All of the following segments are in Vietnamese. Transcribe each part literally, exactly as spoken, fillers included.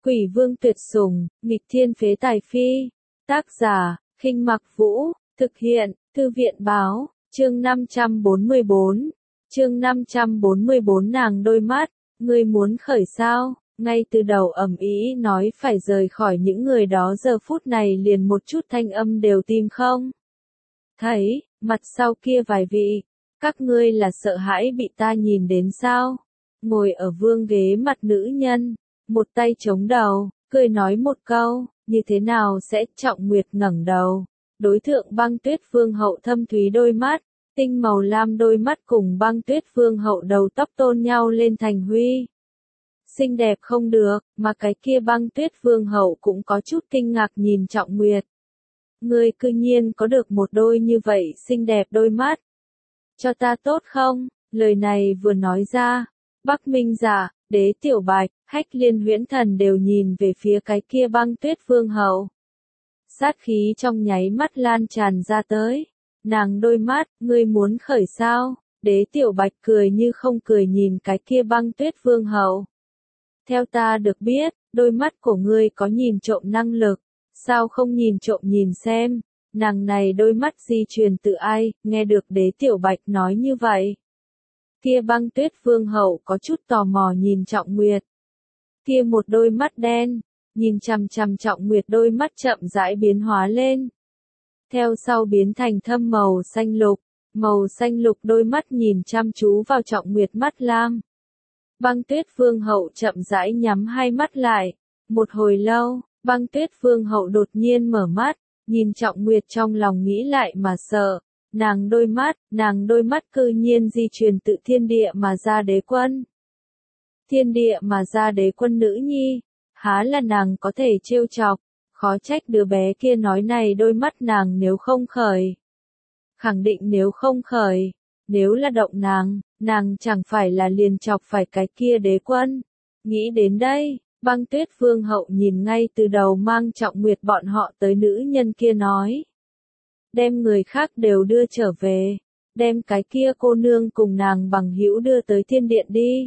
Quỷ vương tuyệt sủng, nghịch thiên phế tài phi. Tác giả, Khinh Mặc Vũ, thực hiện, Thư viện báo, chương năm trăm bốn mươi bốn. Chương năm trăm bốn mươi bốn nàng đôi mắt, ngươi muốn khởi sao? Ngay từ đầu ầm ĩ nói phải rời khỏi những người đó giờ phút này liền một chút thanh âm đều tìm không. Thấy, mặt sau kia vài vị, các ngươi là sợ hãi bị ta nhìn đến sao? Ngồi ở vương ghế mặt nữ nhân, một tay chống đầu, cười nói một câu, như thế nào sẽ? Trọng Nguyệt ngẩng đầu, đối thượng Băng Tuyết Vương hậu thâm thúy đôi mắt, tinh màu lam đôi mắt cùng Băng Tuyết Vương hậu đầu tóc tôn nhau lên thành huy. Xinh đẹp không được, mà cái kia Băng Tuyết Vương hậu cũng có chút kinh ngạc nhìn Trọng Nguyệt. Ngươi cư nhiên có được một đôi như vậy xinh đẹp đôi mắt. Cho ta tốt không? Lời này vừa nói ra, Bắc Minh Dạ, Đế Tiểu Bạch, Hách Liên Huyễn Thần đều nhìn về phía cái kia Băng Tuyết Vương hậu. Sát khí trong nháy mắt lan tràn ra tới. Nàng đôi mắt, ngươi muốn khởi sao? Đế Tiểu Bạch cười như không cười nhìn cái kia Băng Tuyết Vương hậu. Theo ta được biết, đôi mắt của ngươi có nhìn trộm năng lực. Sao không nhìn trộm nhìn xem? Nàng này đôi mắt di truyền từ ai? Nghe được Đế Tiểu Bạch nói như vậy. Kia Băng Tuyết Vương hậu có chút tò mò nhìn Trọng Nguyệt. Kia một đôi mắt đen, nhìn chằm chằm Trọng Nguyệt đôi mắt chậm rãi biến hóa lên. Theo sau biến thành thâm màu xanh lục, màu xanh lục đôi mắt nhìn chăm chú vào Trọng Nguyệt mắt lam. Băng Tuyết Vương hậu chậm rãi nhắm hai mắt lại, một hồi lâu, Băng Tuyết Vương hậu đột nhiên mở mắt, nhìn Trọng Nguyệt trong lòng nghĩ lại mà sợ. Nàng đôi mắt, nàng đôi mắt cư nhiên di truyền tự thiên địa mà ra đế quân. Thiên địa mà ra đế quân nữ nhi, há là nàng có thể trêu chọc, khó trách đứa bé kia nói này đôi mắt nàng nếu không khởi. Khẳng định nếu không khởi, nếu là động nàng, nàng chẳng phải là liền chọc phải cái kia đế quân. Nghĩ đến đây, Băng Tuyết Vương hậu nhìn ngay từ đầu mang Trọng Nguyệt bọn họ tới nữ nhân kia nói. Đem người khác đều đưa trở về, đem cái kia cô nương cùng nàng bằng hữu đưa tới thiên điện đi.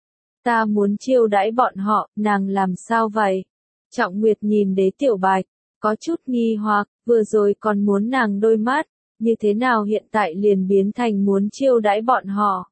Ta muốn chiêu đãi bọn họ, nàng làm sao vậy? Trọng Nguyệt nhìn Đế Tiểu Bạch, có chút nghi hoặc, vừa rồi còn muốn nàng đôi mắt, như thế nào hiện tại liền biến thành muốn chiêu đãi bọn họ?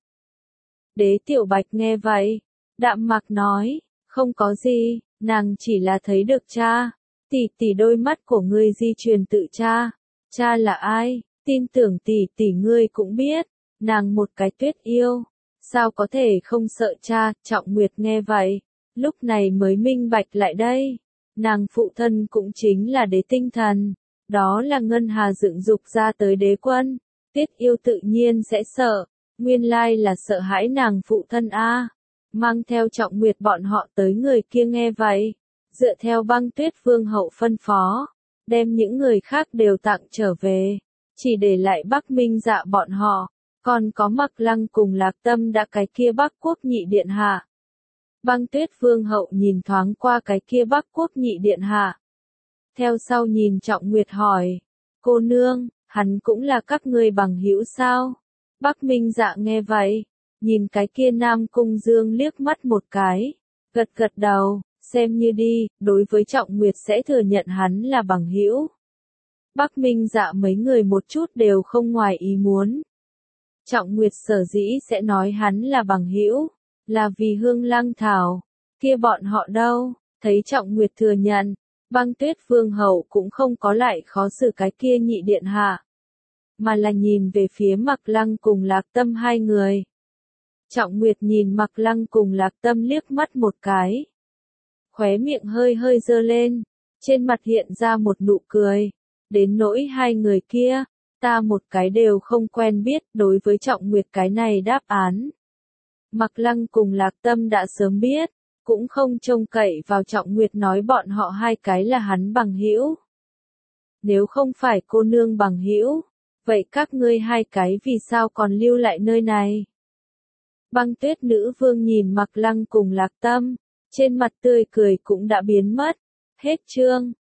Đế Tiểu Bạch nghe vậy, đạm mạc nói, không có gì, nàng chỉ là thấy được cha, tỷ tỷ đôi mắt của ngươi di truyền tự cha. Cha là ai? Tin tưởng tỷ tỷ ngươi cũng biết, nàng một cái Tuyết yêu, sao có thể không sợ cha? Trọng Nguyệt nghe vậy, lúc này mới minh bạch lại đây, nàng phụ thân cũng chính là đế tinh thần, đó là Ngân Hà dựng dục ra tới đế quân, Tuyết yêu tự nhiên sẽ sợ, nguyên lai là sợ hãi nàng phụ thân a. Mang theo Trọng Nguyệt bọn họ tới người kia nghe vậy, dựa theo Băng Tuyết Vương hậu phân phó. Đem những người khác đều tặng trở về, chỉ để lại Bắc Minh Dạ bọn họ, còn có Mặc Lăng cùng Lạc Tâm đã cái kia Bắc Quốc nhị điện hạ. Băng Tuyết Vương hậu nhìn thoáng qua cái kia Bắc Quốc nhị điện hạ. Theo sau nhìn Trọng Nguyệt hỏi, cô nương, hắn cũng là các ngươi bằng hữu sao? Bắc Minh Dạ nghe vậy, nhìn cái kia Nam Cung Dương liếc mắt một cái, gật gật đầu. Xem như đi, đối với Trọng Nguyệt sẽ thừa nhận hắn là bằng hữu. Bắc Minh Dạ mấy người một chút đều không ngoài ý muốn. Trọng Nguyệt sở dĩ sẽ nói hắn là bằng hữu, là vì Hương Lăng Thảo, kia bọn họ đâu, thấy Trọng Nguyệt thừa nhận, Băng Tuyết Vương hậu cũng không có lại khó xử cái kia nhị điện hạ, mà là nhìn về phía Mặc Lăng cùng Lạc Tâm hai người. Trọng Nguyệt nhìn Mặc Lăng cùng Lạc Tâm liếc mắt một cái. Khóe miệng hơi hơi dơ lên, trên mặt hiện ra một nụ cười, đến nỗi hai người kia, ta một cái đều không quen biết. Đối với Trọng Nguyệt cái này đáp án. Mặc Lăng cùng Lạc Tâm đã sớm biết, cũng không trông cậy vào Trọng Nguyệt nói bọn họ hai cái là hắn bằng hữu. Nếu không phải cô nương bằng hữu, vậy các ngươi hai cái vì sao còn lưu lại nơi này? Băng Tuyết Nữ Vương nhìn Mặc Lăng cùng Lạc Tâm. Trên mặt tươi cười cũng đã biến mất. Hết chương.